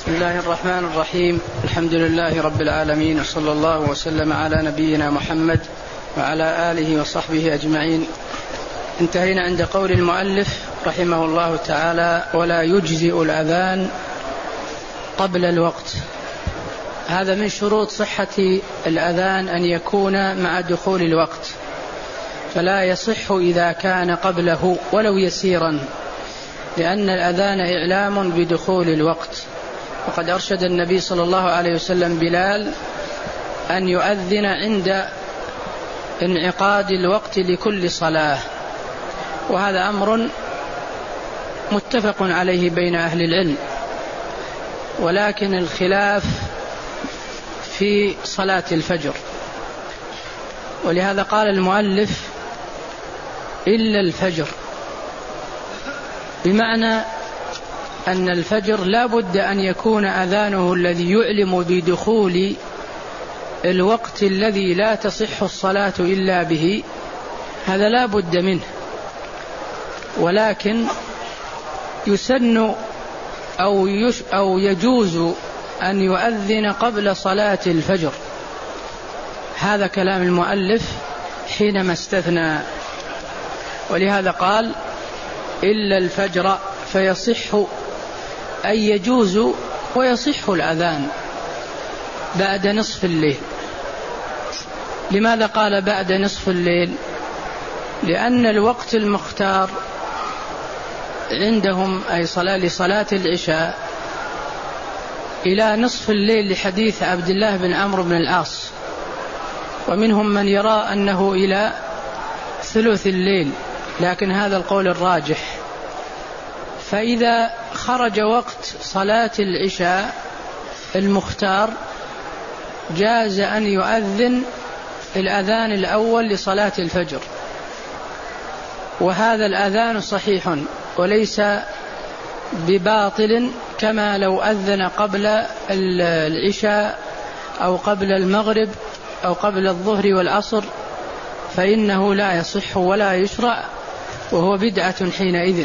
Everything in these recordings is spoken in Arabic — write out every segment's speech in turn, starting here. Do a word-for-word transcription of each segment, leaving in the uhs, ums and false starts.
بسم الله الرحمن الرحيم. الحمد لله رب العالمين، وصلى الله وسلم على نبينا محمد وعلى آله وصحبه أجمعين. انتهينا عند قول المؤلف رحمه الله تعالى: ولا يجزئ الأذان قبل الوقت. هذا من شروط صحة الأذان أن يكون مع دخول الوقت، فلا يصح إذا كان قبله ولو يسيرا، لأن الأذان إعلام بدخول الوقت. وقد أرشد النبي صلى الله عليه وسلم بلال أن يؤذن عند انعقاد الوقت لكل صلاة، وهذا أمر متفق عليه بين أهل العلم، ولكن الخلاف في صلاة الفجر. ولهذا قال المؤلف: إلا الفجر، بمعنى أن الفجر لا بد أن يكون أذانه الذي يعلم بدخول الوقت الذي لا تصح الصلاة إلا به، هذا لا بد منه. ولكن يسن أو, يش أو يجوز أن يؤذن قبل صلاة الفجر. هذا كلام المؤلف حينما استثنى، ولهذا قال: إلا الفجر، فيصح أي يجوز ويصح الأذان بعد نصف الليل. لماذا قال بعد نصف الليل؟ لأن الوقت المختار عندهم أي صلاة لصلاة العشاء إلى نصف الليل، لحديث عبد الله بن عمرو بن العاص، ومنهم من يرى أنه إلى ثلث الليل، لكن هذا القول الراجح. فإذا خرج وقت صلاة العشاء المختار جاز أن يؤذن الأذان الأول لصلاة الفجر، وهذا الأذان صحيح وليس بباطل، كما لو أذن قبل العشاء أو قبل المغرب أو قبل الظهر والعصر، فإنه لا يصح ولا يشرع، وهو بدعة حينئذ.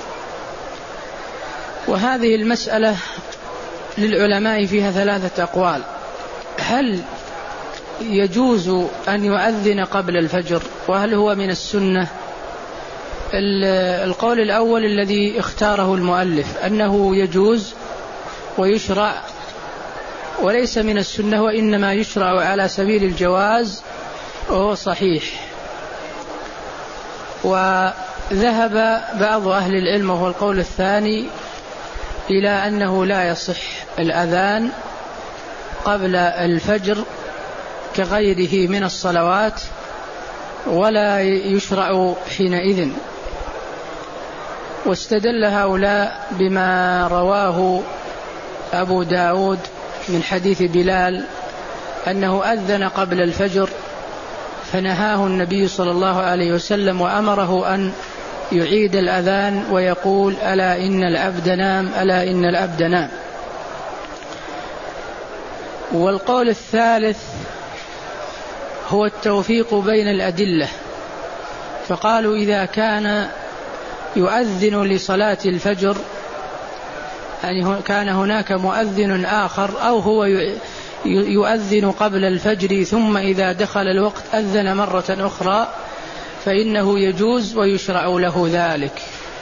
وهذه المسألة للعلماء فيها ثلاثة أقوال: هل يجوز أن يؤذن قبل الفجر، وهل هو من السنة؟ القول الأول الذي اختاره المؤلف أنه يجوز ويشرع وليس من السنة، وإنما يشرع على سبيل الجواز، وهو صحيح. وذهب بعض أهل العلم، وهو القول الثاني، إلى أنه لا يصح الأذان قبل الفجر كغيره من الصلوات، ولا يشرع حينئذ. واستدل هؤلاء بما رواه أبو داود من حديث بلال أنه أذن قبل الفجر، فنهاه النبي صلى الله عليه وسلم وأمره أن يعيد الأذان ويقول: ألا إن العبد نام، ألا إن العبد نام. والقول الثالث هو التوفيق بين الأدلة، فقالوا إذا كان يؤذن لصلاة الفجر، يعني كان هناك مؤذن آخر، أو هو يؤذن قبل الفجر ثم إذا دخل الوقت أذن مرة أخرى، فإنه يجوز ويشرع له ذلك.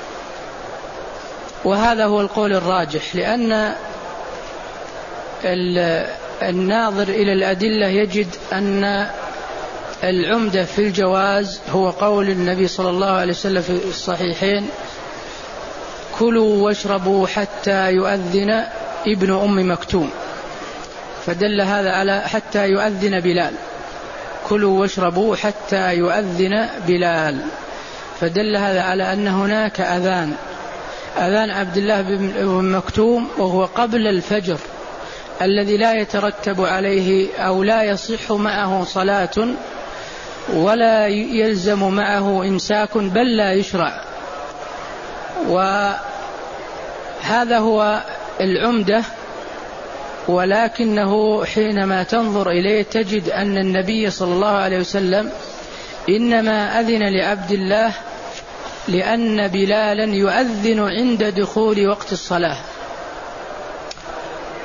وهذا هو القول الراجح، لأن الناظر إلى الأدلة يجد أن العمدة في الجواز هو قول النبي صلى الله عليه وسلم في الصحيحين: كلوا واشربوا حتى يؤذن ابن أم مكتوم، فدل هذا على حتى يؤذن بلال. كلوا واشربوا حتى يؤذن بلال، فدل هذا على أن هناك أذان أذان عبد الله بن أم مكتوم، وهو قبل الفجر، الذي لا يترتب عليه أو لا يصح معه صلاة ولا يلزم معه إمساك، بل لا يشرع. وهذا هو العمدة. ولكنه حينما تنظر إليه تجد أن النبي صلى الله عليه وسلم إنما أذن لعبد الله لأن بلالا يؤذن عند دخول وقت الصلاة،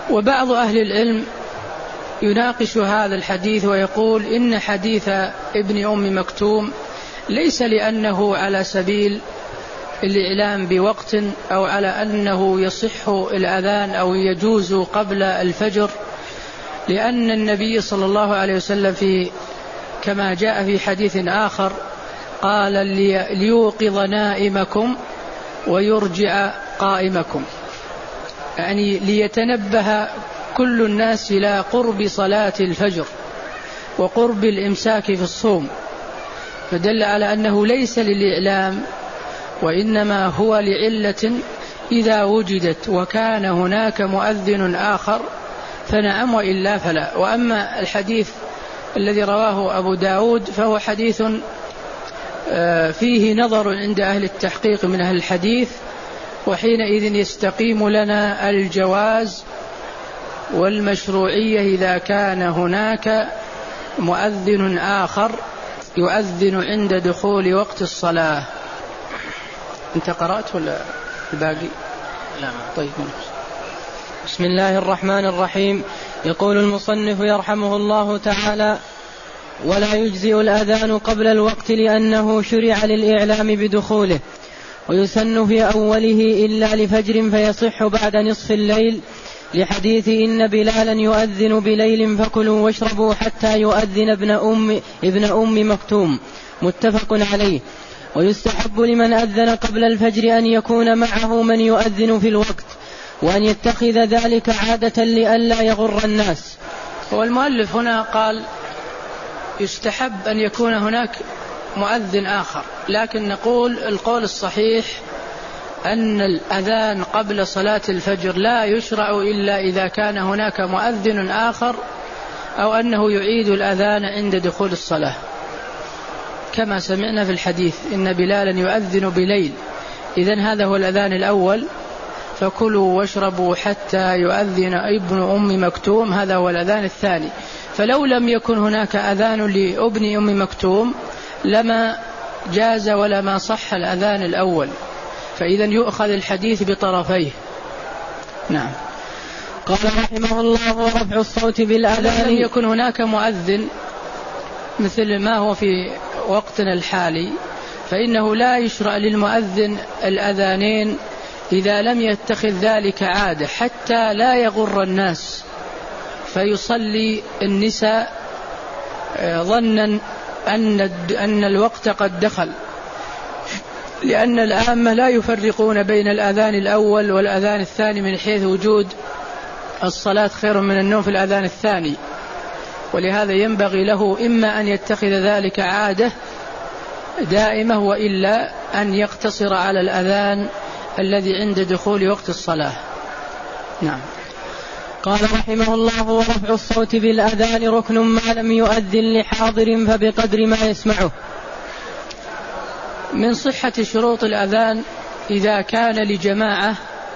وبعض أهل العلم يناقش هذا الحديث ويقول إن حديث ابن أم مكتوم ليس لأنه على سبيل الإعلام بوقت أو على أنه يصح الأذان أو يجوز قبل الفجر، لأن النبي صلى الله عليه وسلم في كما جاء في حديث آخر قال ليوقظ نائمكم ويرجع قائمكم، يعني ليتنبه كل الناس إلى قرب صلاة الفجر وقرب الإمساك في الصوم، فدل على أنه ليس للإعلام وإنما هو لعلة إذا وجدت وكان هناك مؤذن آخر فنعم وإلا فلا. وأما الحديث الذي رواه أبو داود فهو حديث فيه نظر عند أهل التحقيق من أهل الحديث، وحينئذ يستقيم لنا الجواز والمشروعية إذا كان هناك مؤذن آخر يؤذن عند دخول وقت الصلاة. أنت قرأت ولا الباقي؟ لا. طيب. بسم الله الرحمن الرحيم. يقول المصنف يرحمه الله تعالى: ولا يجزئ الأذان قبل الوقت لأنه شرع للإعلام بدخوله، ويسن في أوله إلا لفجر فيصح بعد نصف الليل، لحديث إن بلالا يؤذن بليل فكلوا واشربوا حتى يؤذن ابن أم, ابن أم مكتوم، متفق عليه. ويستحب لمن أذن قبل الفجر أن يكون معه من يؤذن في الوقت، وأن يتخذ ذلك عادة لئلا يغر الناس. والمؤلف هنا قال يستحب أن يكون هناك مؤذن آخر، لكن نقول القول الصحيح أن الأذان قبل صلاة الفجر لا يشرع إلا إذا كان هناك مؤذن آخر أو أنه يعيد الأذان عند دخول الصلاة، كما سمعنا في الحديث إن بلالا يؤذن بليل، إذن هذا هو الأذان الأول، فكلوا واشربوا حتى يؤذن ابن أم مكتوم، هذا هو الأذان الثاني. فلو لم يكن هناك أذان لابن أم مكتوم لما جاز ولما صح الأذان الأول، فإذا يؤخذ الحديث بطرفيه. نعم. قال رحمه الله: ورفع الصوت بالأذان. لم يكن هناك مؤذن مثل ما هو في وقتنا الحالي، فإنه لا يشرع للمؤذن الأذانين إذا لم يتخذ ذلك عادة حتى لا يغر الناس فيصلي النساء ظنا أن أن الوقت قد دخل، لأن العامة لا يفرقون بين الأذان الأول والأذان الثاني من حيث وجود الصلاة خير من النوم في الأذان الثاني، ولهذا ينبغي له إما أن يتخذ ذلك عادة دائمة وإلا أن يقتصر على الأذان الذي عند دخول وقت الصلاة. نعم. قال رحمه الله: ورفع الصوت بالأذان ركن ما لم يؤذن لحاضر فبقدر ما يسمعه. من صحة شروط الأذان إذا كان لجماعة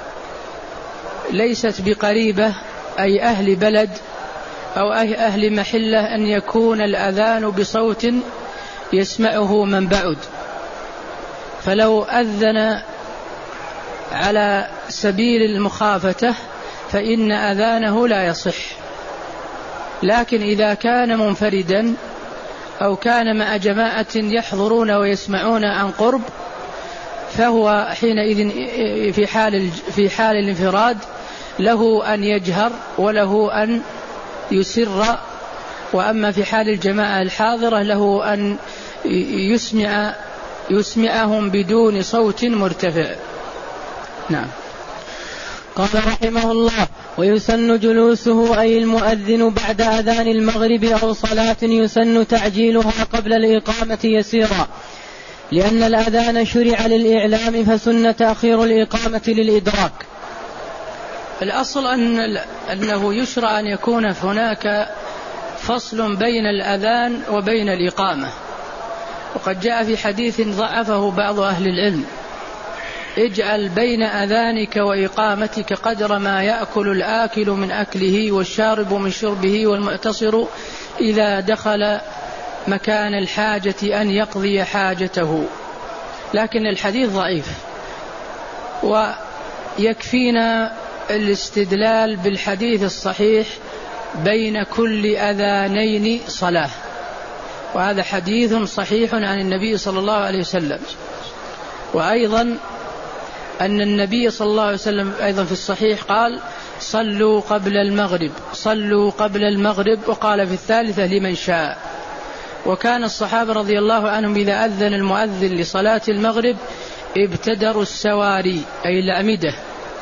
ليست بقريبة أي أهل بلد أو أهل محلة أن يكون الأذان بصوت يسمعه من بعد، فلو أذن على سبيل المخافة فإن أذانه لا يصح. لكن إذا كان منفردا أو كان مع جماعة يحضرون ويسمعون عن قرب فهو حينئذ في حال في حال الانفراد له أن يجهر وله أن يسر، وأما في حال الجماعة الحاضرة له أن يسمع يسمعهم بدون صوت مرتفع. نعم. قال رحمه الله: ويسن جلوسه أي المؤذن بعد أذان المغرب أو صلاة يسن تعجيلها قبل الإقامة يسيرا، لأن الأذان شرع للإعلام فسن تأخير الإقامة للإدراك. الأصل أن أنه يشرع أن يكون هناك فصل بين الأذان وبين الإقامة، وقد جاء في حديث ضعفه بعض أهل العلم: اجعل بين أذانك وإقامتك قدر ما يأكل الآكل من أكله والشارب من شربه والمعتصر إذا دخل مكان الحاجة أن يقضي حاجته. لكن الحديث ضعيف، ويكفينا الاستدلال بالحديث الصحيح بين كل أذانين صلاة، وهذا حديث صحيح عن النبي صلى الله عليه وسلم. وأيضا أن النبي صلى الله عليه وسلم أيضا في الصحيح قال صلوا قبل المغرب، صلوا قبل المغرب، وقال في الثالثة لمن شاء. وكان الصحابة رضي الله عنهم إذا أذن المؤذن لصلاة المغرب ابتدروا السواري أي الأعمدة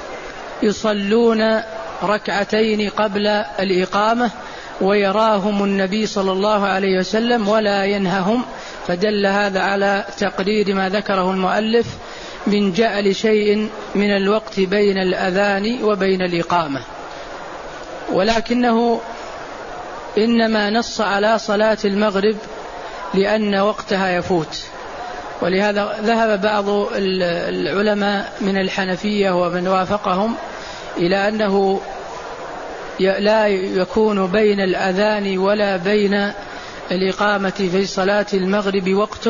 يصلون ركعتين قبل الإقامة، ويراهم النبي صلى الله عليه وسلم ولا ينههم، فدل هذا على تقرير ما ذكره المؤلف من جعل شيء من الوقت بين الأذان وبين الإقامة. ولكنه إنما نص على صلاة المغرب لأن وقتها يفوت، ولهذا ذهب بعض العلماء من الحنفية ومن وافقهم إلى أنه لا يكون بين الأذان ولا بين الإقامة في صلاة المغرب وقت،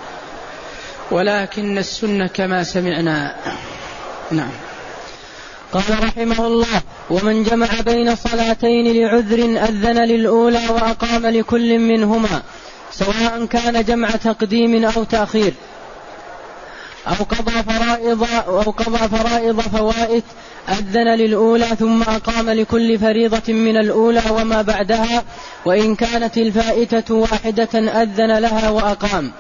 ولكن السنة كما سمعنا. نعم. قال رحمه الله: ومن جمع بين صلاتين لعذر أذن للأولى وأقام لكل منهما، سواء كان جمع تقديم أو تأخير، أو قضى فرائض أو قضى فرائض فوائد، أذن للأولى ثم أقام لكل فريضة من الأولى وما بعدها، وإن كانت الفائتة واحدة أذن لها وأقام.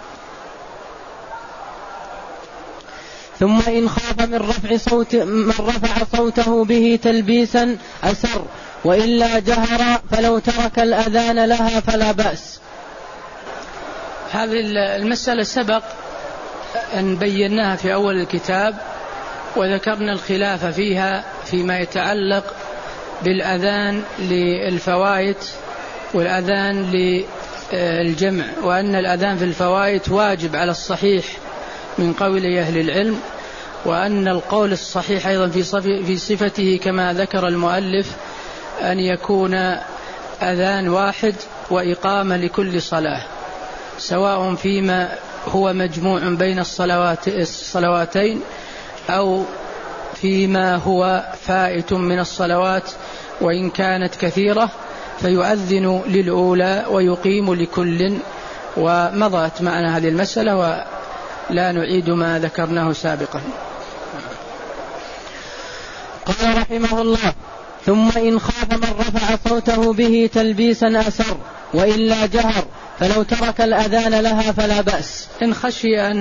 ثم إن خاف من رفع صوت من رفع صوته به تلبيسا أسر، وإلا جهر، فلو ترك الأذان لها فلا بأس. هذه المسألة سبق أن بيناها في أول الكتاب، وذكرنا الخلاف فيها فيما يتعلق بالأذان للفوائت والأذان للجمع، وأن الأذان في الفوائت واجب على الصحيح من قول أهل العلم، وأن القول الصحيح أيضا في صفته كما ذكر المؤلف أن يكون أذان واحد وإقامة لكل صلاة، سواء فيما هو مجموع بين الصلوات الصلواتين أو فيما هو فائت من الصلوات وإن كانت كثيرة، فيؤذن للأولى ويقيم لكل. ومضت معنا هذه المسألة ولا نعيد ما ذكرناه سابقا. قال رحمه الله: ثم إن خاف من رفع صوته به تلبيسا أسر، وإلا جهر، فلو ترك الأذان لها فلا بأس. إن خشي أن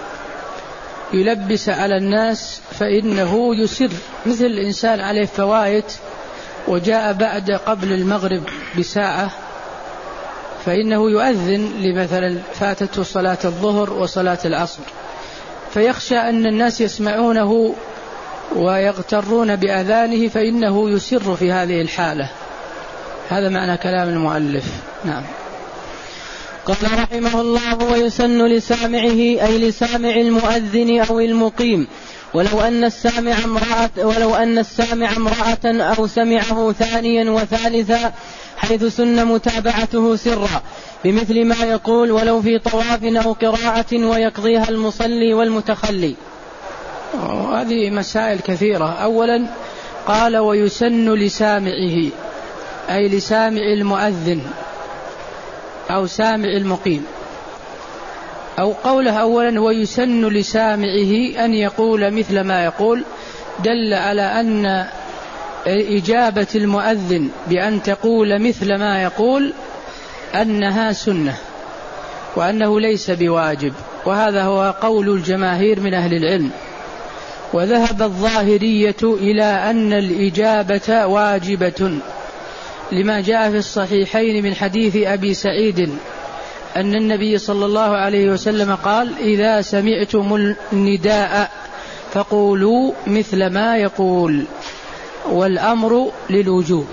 يلبس على الناس فإنه يسر، مثل الإنسان عليه فوائت وجاء بعد قبل المغرب بساعة، فإنه يؤذن لمثلا فاتته صلاة الظهر وصلاة العصر، فيخشى أن الناس يسمعونه ويغترون بأذانه، فإنه يسر في هذه الحالة. هذا معنى كلام المؤلف. نعم. قال رحمه الله: ويسن لسامعه أي لسامع المؤذن أو المقيم، ولو أن السامع امرأة ولو أن السامع امرأة أو سمعه ثانيا وثالثا، حيث سن متابعته سرا بمثل ما يقول ولو في طواف أو قراءة، ويقضيها المصلي والمتخلي. هذه مسائل كثيرة. أولا قال ويسن لسامعه أي لسامع المؤذن أو سامع المقيم، أو قوله أولا ويسن لسامعه أن يقول مثل ما يقول، دل على أن إجابة المؤذن بأن تقول مثل ما يقول أنها سنة، وأنه ليس بواجب، وهذا هو قول الجماهير من أهل العلم. وذهب الظاهرية إلى أن الإجابة واجبة، لما جاء في الصحيحين من حديث أبي سعيد أن النبي صلى الله عليه وسلم قال: إذا سمعتم النداء فقولوا مثل ما يقول، والأمر للوجوب.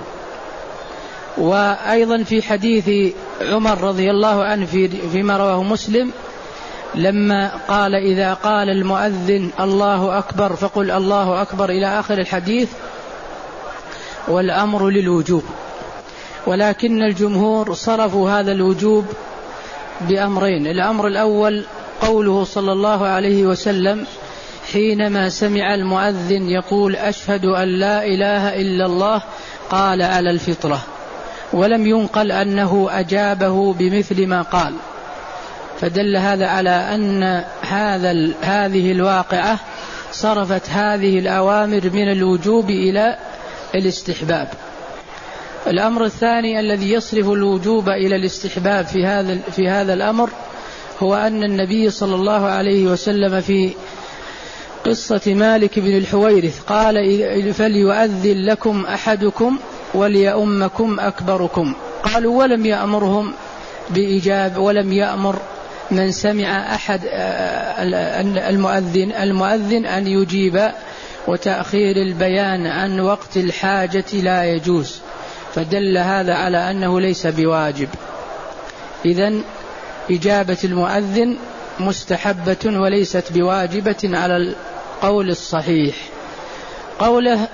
وأيضا في حديث عمر رضي الله عنه فيما رواه مسلم لما قال: إذا قال المؤذن الله أكبر فقل الله أكبر، إلى آخر الحديث، والأمر للوجوب. ولكن الجمهور صرفوا هذا الوجوب بأمرين: الأمر الأول قوله صلى الله عليه وسلم: حينما سمع المؤذن يقول أشهد أن لا إله إلا الله قال على الفطرة، ولم ينقل أنه أجابه بمثل ما قال، فدل هذا على أن هذا هذه الواقعة صرفت هذه الأوامر من الوجوب إلى الاستحباب. الأمر الثاني الذي يصرف الوجوب إلى الاستحباب في هذا في هذا الأمر هو أن النبي صلى الله عليه وسلم في قصة مالك بن الحويرث قال فليؤذن لكم أحدكم وليؤمكم أكبركم، قالوا ولم يأمرهم بإجابة، ولم يأمر من سمع أحد المؤذن المؤذن أن يجيب، وتأخير البيان عن وقت الحاجة لا يجوز، فدل هذا على أنه ليس بواجب. إذن إجابة المؤذن مستحبة وليست بواجبة على القول الصحيح. قوله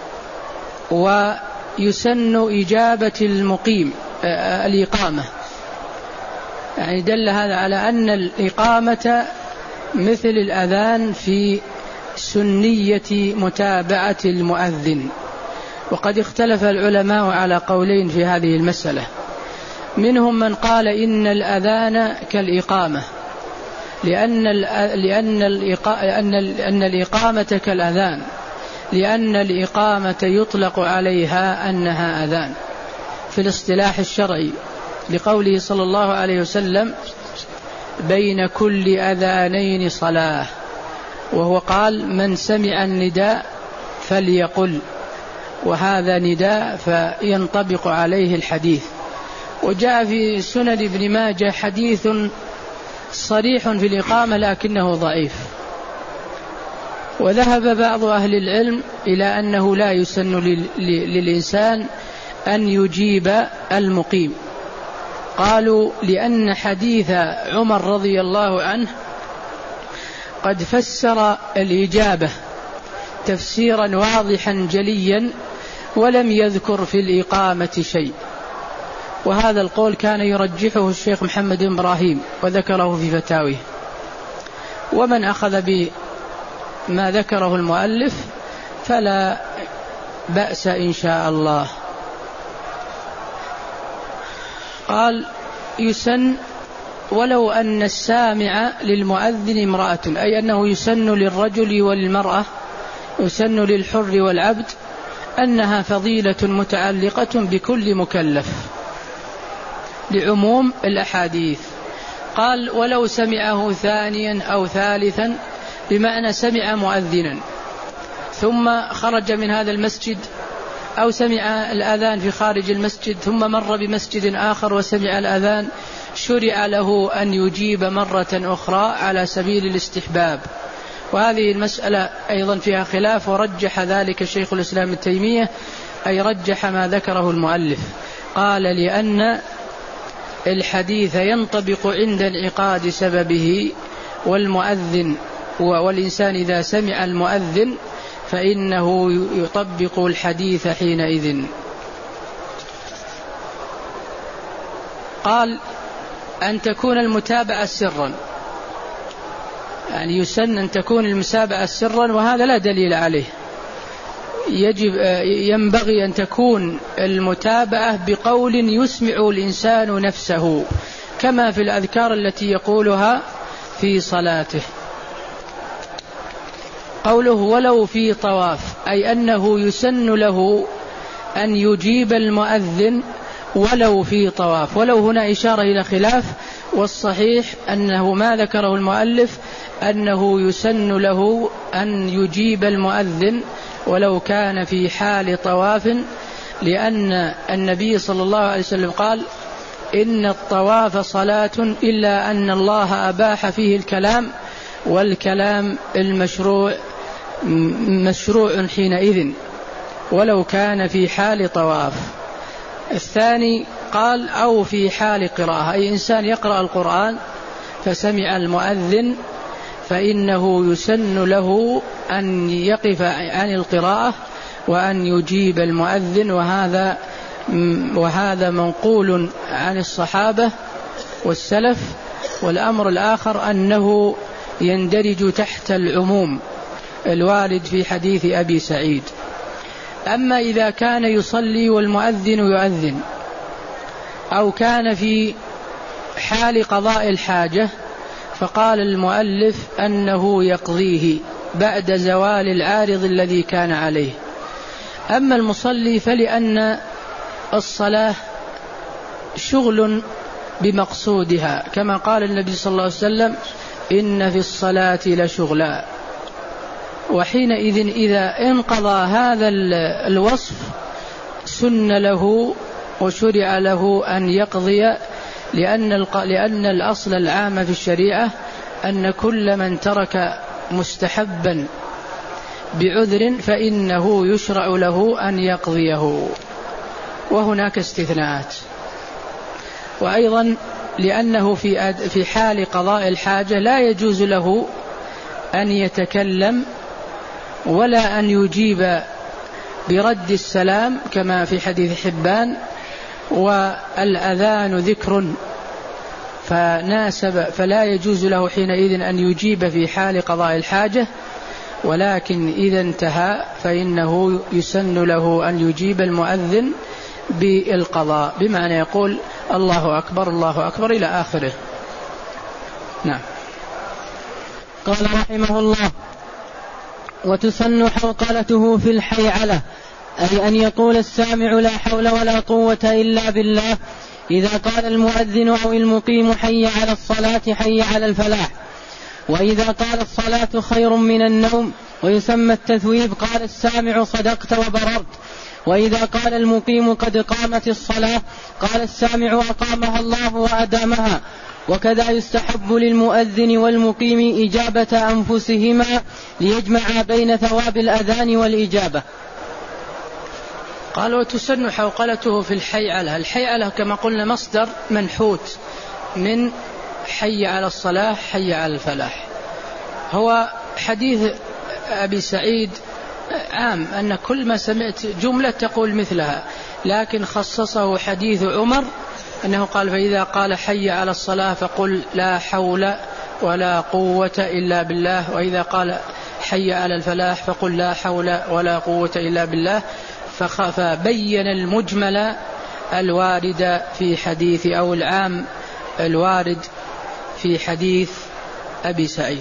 ويسن إجابة المقيم الإقامة، يعني دل هذا على أن الإقامة مثل الأذان في سنية متابعة المؤذن. وقد اختلف العلماء على قولين في هذه المسألة، منهم من قال إن الأذان كالإقامة، لأن لأن أن الإقامة كالأذان، لأن الإقامة يطلق عليها أنها أذان في الاصطلاح الشرعي، لقوله صلى الله عليه وسلم بين كل أذانين صلاة، وهو قال من سمع النداء فليقل، وهذا نداء فينطبق عليه الحديث. وجاء في سنن ابن ماجه حديث صريح في الإقامة لكنه ضعيف، وذهب بعض أهل العلم إلى أنه لا يسن للإنسان أن يجيب المقيم، قالوا لأن حديث عمر رضي الله عنه قد فسر الإجابة تفسيرا واضحا جليا ولم يذكر في الإقامة شيء، وهذا القول كان يرجحه الشيخ محمد بن إبراهيم وذكره في فتاويه. ومن أخذ بما ذكره المؤلف فلا بأس إن شاء الله. قال يسن ولو أن السامع للمؤذن امرأة، أي أنه يسن للرجل والمرأة، يسن للحر والعبد، أنها فضيلة متعلقة بكل مكلف لعموم الأحاديث. قال ولو سمعه ثانيا أو ثالثا، بمعنى سمع مؤذنا ثم خرج من هذا المسجد، أو سمع الأذان في خارج المسجد ثم مر بمسجد آخر وسمع الأذان، شرع له أن يجيب مرة أخرى على سبيل الاستحباب. وهذه المسألة أيضا فيها خلاف، ورجح ذلك شيخ الإسلام ابن تيمية، أي رجح ما ذكره المؤلف، قال لأن الحديث ينطبق عند انعقاد سببه، والمؤذن والإنسان إذا سمع المؤذن فإنه يطبق الحديث حينئذ. قال أن تكون المتابعة سرا، يعني يسن أن تكون المسابعة سرا، وهذا لا دليل عليه، يجب ينبغي أن تكون المتابعة بقول يسمع الإنسان نفسه، كما في الأذكار التي يقولها في صلاته. قوله ولو في طواف، أي أنه يسن له أن يجيب المؤذن ولو في طواف. ولو هنا إشارة إلى خلاف، والصحيح أنه ما ذكره المؤلف أنه يسن له أن يجيب المؤذن ولو كان في حال طواف، لأن النبي صلى الله عليه وسلم قال إن الطواف صلاة إلا أن الله أباح فيه الكلام، والكلام المشروع مشروع حينئذ ولو كان في حال طواف. الثاني قال أو في حال قراءة، أي إنسان يقرأ القرآن فسمع المؤذن فإنه يسن له أن يقف عن القراءة وأن يجيب المؤذن، وهذا وهذا منقول عن الصحابة والسلف. والأمر الآخر أنه يندرج تحت العموم، الوارد في حديث أبي سعيد. أما إذا كان يصلي والمؤذن يؤذن أو كان في حال قضاء الحاجة فقال المؤلف أنه يقضيه بعد زوال العارض الذي كان عليه. أما المصلي فلأن الصلاة شغل بمقصودها، كما قال النبي صلى الله عليه وسلم إن في الصلاة لشغلا، وحينئذ إذا انقضى هذا الوصف سن له وشرع له أن يقضي، لأن لأن الأصل العام في الشريعة أن كل من ترك مستحبا بعذر فإنه يشرع له أن يقضيه، وهناك استثناءات. وأيضا لأنه في في حال قضاء الحاجة لا يجوز له أن يتكلم ولا أن يجيب برد السلام كما في حديث حبان، والأذان ذكر فناسب فلا يجوز له حينئذ أن يجيب في حال قضاء الحاجة، ولكن إذا انتهى فإنه يسن له أن يجيب المؤذن بالقضاء، بمعنى يقول الله أكبر الله أكبر إلى آخره. نعم. قال رحمه الله: وتسن حوقلته في الحيعلة، أي أن يقول السامع لا حول ولا قوة إلا بالله إذا قال المؤذن أو المقيم حي على الصلاة حي على الفلاح. وإذا قال الصلاة خير من النوم ويسمى التثويب قال السامع صدقت وبررت. وإذا قال المقيم قد قامت الصلاة قال السامع أقامها الله وأدامها. وكذا يستحب للمؤذن والمقيم إجابة أنفسهما ليجمع بين ثواب الأذان والإجابة. قال: وتسن حوقلته في الحيعلة. الحيعلة كما قلنا مصدر منحوت من حي على الصلاة حي على الفلاح. هو حديث أبي سعيد عام أن كل ما سمعت جملة تقول مثلها، لكن خصصه حديث عمر أنه قال: فإذا قال حي على الصلاة فقل لا حول ولا قوة إلا بالله، وإذا قال حي على الفلاح فقل لا حول ولا قوة إلا بالله. فبين المجمل الوارد في حديث أو العام الوارد في حديث أبي سعيد.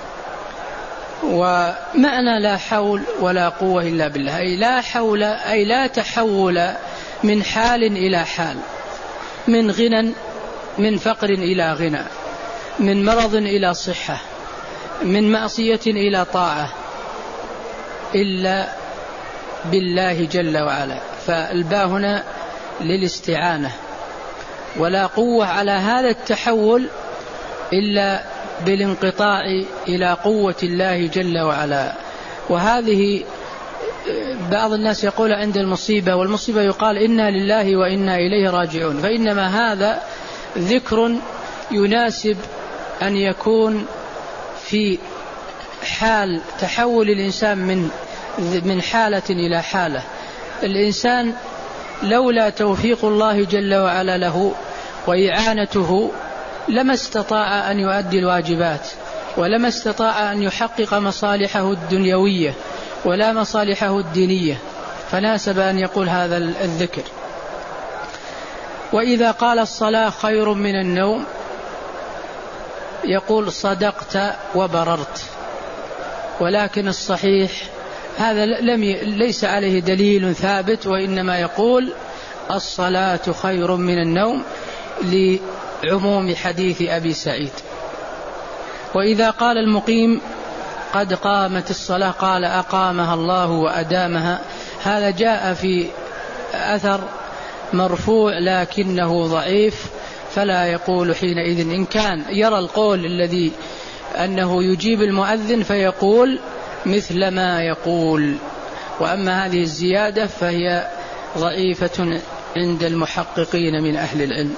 ومعنى لا حول ولا قوة إلا بالله أي لا حول أي لا تحول من حال إلى حال، من غنى من فقر إلى غنى، من مرض إلى صحة، من معصية إلى طاعة، إلا بالله جل وعلا. فالباء هنا للاستعانة، ولا قوة على هذا التحول إلا بالانقطاع إلى قوة الله جل وعلا. وهذه بعض الناس يقول عند المصيبة، والمصيبة يقال إنا لله وإنا إليه راجعون، فإنما هذا ذكر يناسب أن يكون في حال تحول الإنسان من من حالة إلى حالة. الإنسان لولا توفيق الله جل وعلا له وإعانته لما استطاع أن يؤدي الواجبات، ولما استطاع أن يحقق مصالحه الدنيوية ولا مصالحه الدينية، فناسب أن يقول هذا الذكر. وإذا قال الصلاة خير من النوم يقول صدقت وبررت، ولكن الصحيح هذا لم ي... ليس عليه دليل ثابت، وإنما يقول الصلاة خير من النوم لعموم حديث أبي سعيد. وإذا قال المقيم قد قامت الصلاة قال أقامها الله وأدامها. هذا جاء في أثر مرفوع لكنه ضعيف، فلا يقول حينئذ. إن كان يرى القول الذي أنه يجيب المؤذن فيقول مثل ما يقول، وأما هذه الزيادة فهي ضعيفة عند المحققين من أهل العلم.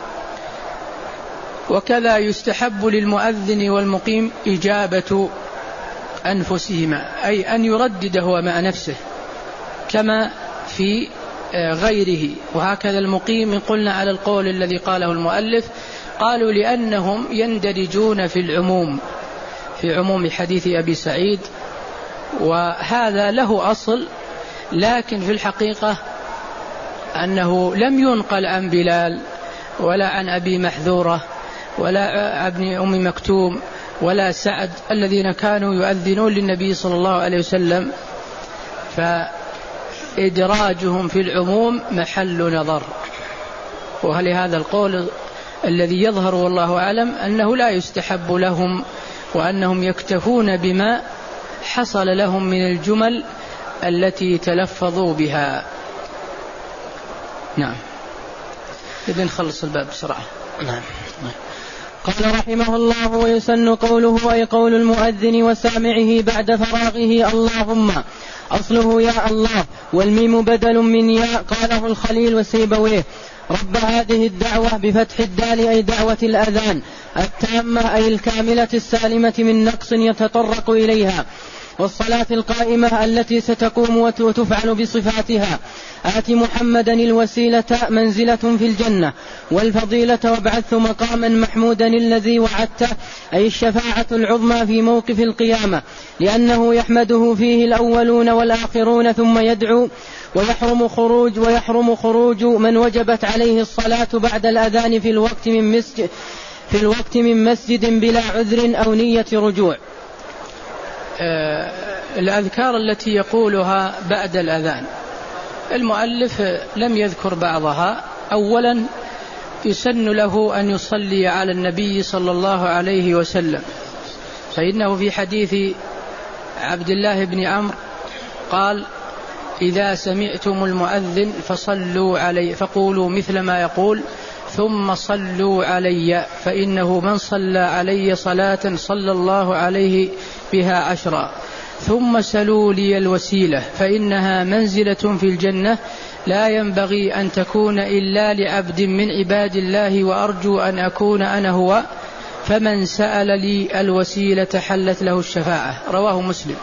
وكذا يستحب للمؤذن والمقيم إجابة أنفسهما، أي أن يردد هو مع نفسه كما في غيره. وهكذا المقيم قلنا على القول الذي قاله المؤلف، قالوا لأنهم يندرجون في العموم، في عموم حديث أبي سعيد، وهذا له أصل، لكن في الحقيقة أنه لم ينقل عن بلال ولا عن أبي محذورة ولا ابن أم مكتوم ولا سعد الذين كانوا يؤذنون للنبي صلى الله عليه وسلم، فإدراجهم في العموم محل نظر. وهل هذا القول الذي يظهر والله أعلم أنه لا يستحب لهم، وأنهم يكتفون بما حصل لهم من الجمل التي تلفظوا بها. نعم. إذن نخلص الباب بسرعة. نعم. قال رحمه الله: ويسن قوله أي قول المؤذن وسامعه بعد فراغه اللهم، أصله يا الله، والميم بدل من ياء، قاله الخليل وسيبويه. رب هذه الدعوة بفتح الدال أي دعوة الأذان التامة أي الكاملة السالمة من نقص يتطرق إليها، والصلاة القائمة التي ستقوم وتفعل بصفاتها. آت محمدا الوسيلة منزلة في الجنة والفضيلة وابعثه مقاما محمودا الذي وعدته، أي الشفاعة العظمى في موقف القيامة، لأنه يحمده فيه الأولون والآخرون ثم يدعو. ويحرم خروج ويحرم خروج من وجبت عليه الصلاة بعد الأذان في الوقت من مسجد في الوقت من مسجد بلا عذر أو نية رجوع. آه الأذكار التي يقولها بعد الأذان المؤلف لم يذكر بعضها. أولا يسن له أن يصلي على النبي صلى الله عليه وسلم، فإنه في حديث عبد الله بن عمرو قال: إذا سمعتم المؤذن فصلوا علي فقولوا مثل ما يقول ثم صلوا علي، فإنه من صلى علي صلاة صلى الله عليه بها عشرا، ثم سلوا لي الوسيلة فإنها منزلة في الجنة لا ينبغي أن تكون إلا لعبد من عباد الله، وأرجو أن أكون أنا هو، فمن سأل لي الوسيلة حلت له الشفاعة. رواه مسلم.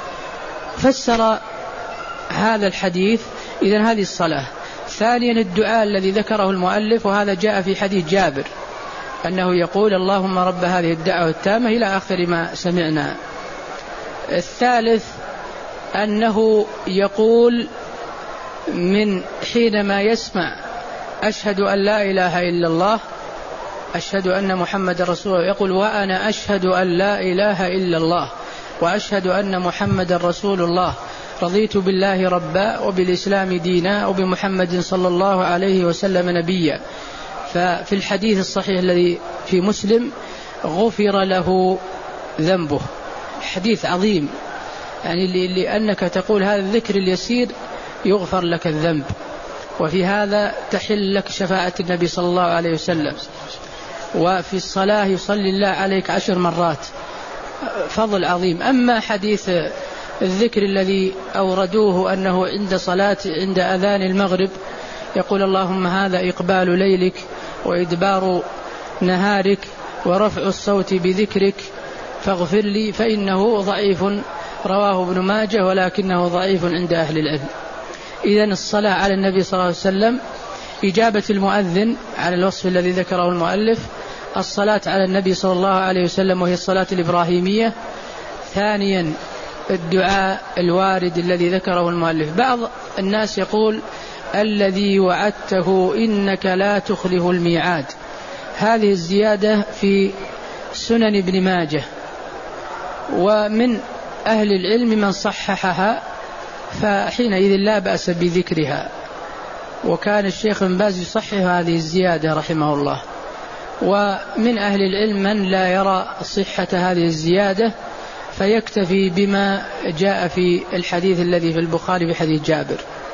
فسر هذا الحديث إذن هذه الصلاة. ثانيا الدعاء الذي ذكره المؤلف، وهذا جاء في حديث جابر أنه يقول: اللهم رب هذه الدعوة التامة إلى آخر ما سمعنا. الثالث أنه يقول من حينما يسمع أشهد أن لا إله إلا الله، أشهد أن محمد رسول الله، يقول: وأنا أشهد أن لا إله إلا الله وأشهد أن محمد رسول الله، رضيت بالله ربا وبالإسلام دينا وبمحمد صلى الله عليه وسلم نبيا. ففي الحديث الصحيح الذي في مسلم: غفر له ذنبه. حديث عظيم، يعني لأنك تقول هذا الذكر اليسير يغفر لك الذنب، وفي هذا تحل لك شفاعة النبي صلى الله عليه وسلم. وفي الصلاة يصلي الله عليك عشر مرات، فضل عظيم. أما حديث الذكر الذي أوردوه أنه عند صلاة عند أذان المغرب يقول: اللهم هذا إقبال ليلك وإدبار نهارك ورفع الصوت بذكرك فاغفر لي، فإنه ضعيف، رواه ابن ماجه ولكنه ضعيف عند أهل العلم. إذن الصلاة على النبي صلى الله عليه وسلم، إجابة المؤذن على الوصف الذي ذكره المؤلف، الصلاة على النبي صلى الله عليه وسلم وهي الصلاة الإبراهيمية. ثانيا الدعاء الوارد الذي ذكره المؤلف. بعض الناس يقول: الذي وعدته إنك لا تخلف الميعاد. هذه الزيادة في سنن ابن ماجه، ومن أهل العلم من صححها، فحينئذ لا بأس بذكرها. وكان الشيخ بن باز يصحح هذه الزيادة رحمه الله. ومن أهل العلم من لا يرى صحة هذه الزيادة، فيكتفي بما جاء في الحديث الذي في البخاري بحديث جابر.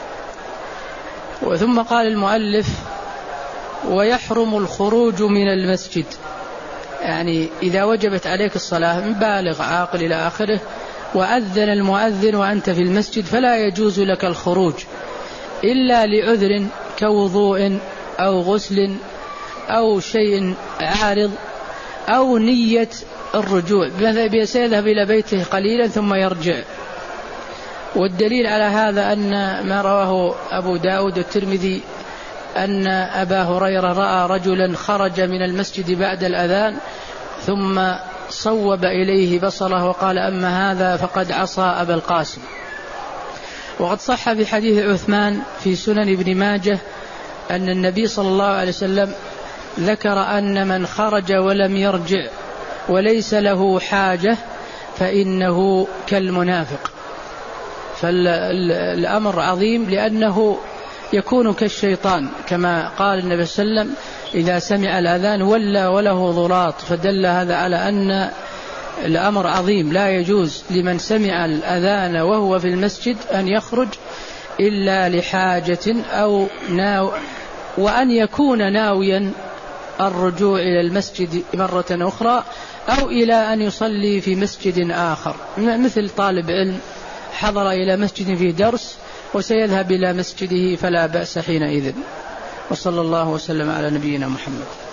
وثم قال المؤلف: ويحرم الخروج من المسجد، يعني إذا وجبت عليك الصلاة من بالغ عاقل إلى آخره، وأذن المؤذن وأنت في المسجد، فلا يجوز لك الخروج إلا لعذر كوضوء أو غسل أو شيء عارض أو نية الرجوع، سيذهب إلى بيته قليلا ثم يرجع. والدليل على هذا أن ما رواه أبو داود والترمذي أن أبا هريرة رأى رجلا خرج من المسجد بعد الأذان ثم صوب إليه بصره وقال أما هذا فقد عصى أبا القاسم. وقد صح في حديث عثمان في سنن ابن ماجه أن النبي صلى الله عليه وسلم ذكر أن من خرج ولم يرجع وليس له حاجة فإنه كالمنافق. فالأمر عظيم لأنه يكون كالشيطان كما قال النبي صلى الله عليه وسلم إذا سمع الأذان ولى وله ضراط، فدل هذا على أن الأمر عظيم. لا يجوز لمن سمع الأذان وهو في المسجد أن يخرج إلا لحاجة أو ناو وأن يكون ناويا الرجوع إلى المسجد مرة أخرى أو إلى أن يصلي في مسجد آخر، مثل طالب علم حضر إلى مسجد فيه درس وسيذهب إلى مسجده فلا بأس حينئذ. وصلى الله وسلم على نبينا محمد.